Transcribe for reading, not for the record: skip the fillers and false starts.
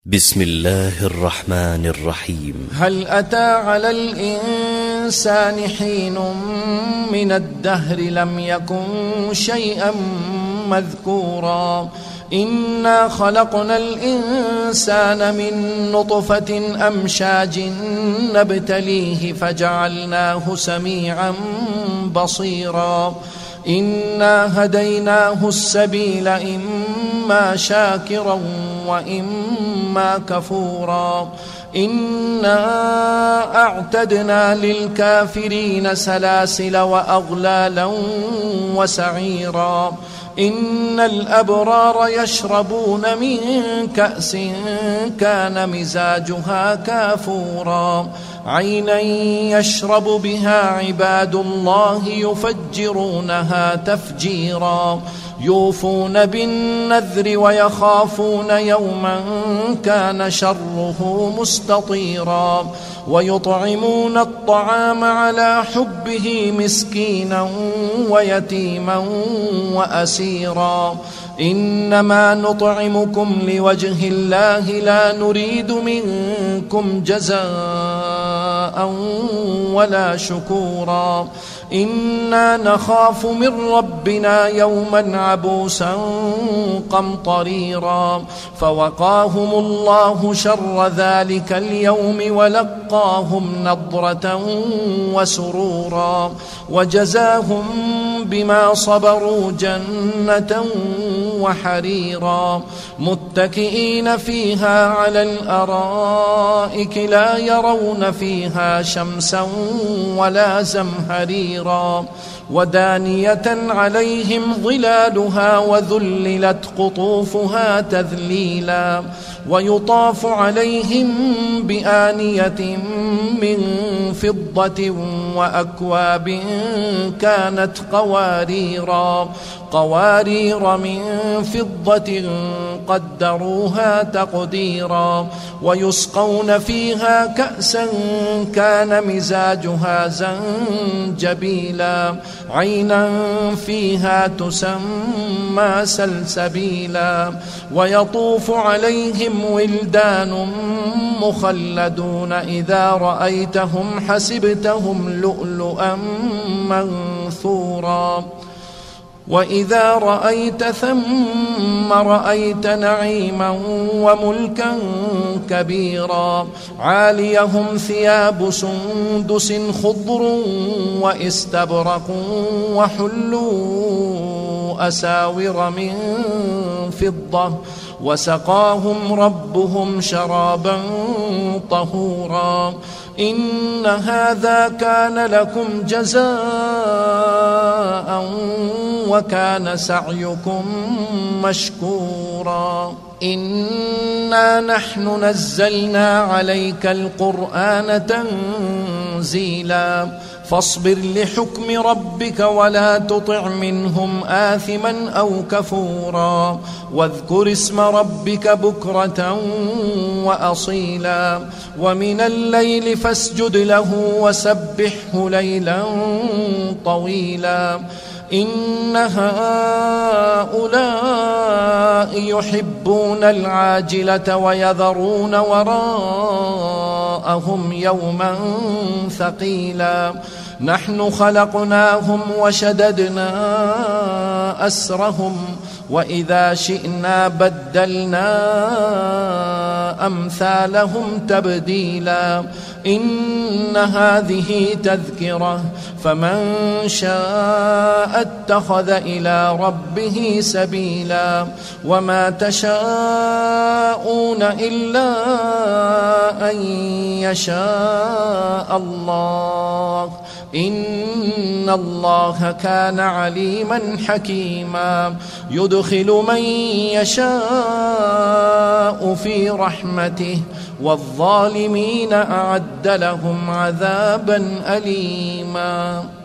بسم الله الرحمن الرحيم. هل أتى على الإنسان حين من الدهر لم يكن شيئا مذكورا إنا خلقنا الإنسان من نطفة أمشاج نبتليه فجعلناه سميعا بصيرا إنا هديناه السبيل إما شاكرا وإما كفورا إنا أعتدنا للكافرين سلاسل وأغلالا وسعيرا إن الأبرار يشربون من كأس كان مزاجها كافورا عينا يشرب بها عباد الله يفجرونها تفجيرا يوفون بالنذر ويخافون يوما كان شره مستطيرا ويطعمون الطعام على حبه مسكينا ويتيما وأسيرا إنما نطعمكم لوجه الله لا نريد منكم جزاء ولا شكورا إنا نخاف من ربنا يوما عبوسا قمطريرا فوقاهم الله شر ذلك اليوم ولقاهم نضرة وسرورا وجزاهم بما صبروا جنة وحريرا متكئين فيها على الأرائك لا يرون فيها شمسا ولا زمهريرا ودانية عليهم ظلالها وذللت قطوفها تذليلا ويطاف عليهم بآنية من فضة وأكواب كانت قوارير من فضة قدروها تقديرا ويسقون فيها كأسا كان مزاجها زنجبيلا عينا فيها تسمى سلسبيلا ويطوف عليهم ولدان مخلدون إذا رأيتهم حسبتهم لؤلؤا منثورا وإذا رأيت ثم رأيت نعيما وملكا كبيرا عاليهم ثياب سندس خضر واستبرق وحلوا أساور من فضة وسقاهم ربهم شرابا طهورا إن هذا كان لكم جزاء وكان سعيكم مشكورا إنا نحن نزلنا عليك القرآن تنزيلا فاصبر لحكم ربك ولا تطع منهم آثما أو كفورا واذكر اسم ربك بكرة وأصيلا ومن الليل فاسجد له وسبحه ليلا طويلا إن هؤلاء يحبون العاجلة ويذرون وراءهم يوما ثقيلا نحن خلقناهم وشددنا أسرهم وإذا شئنا بدلنا أمثالهم تبديلا إن هذه تذكرة فمن شاء اتخذ إلى ربه سبيلا وما تشاءون إلا أن يشاء الله إن الله كان عليما حكيما يدخل من يشاء في رحمته والظالمين أعد لهم عذابا أليما.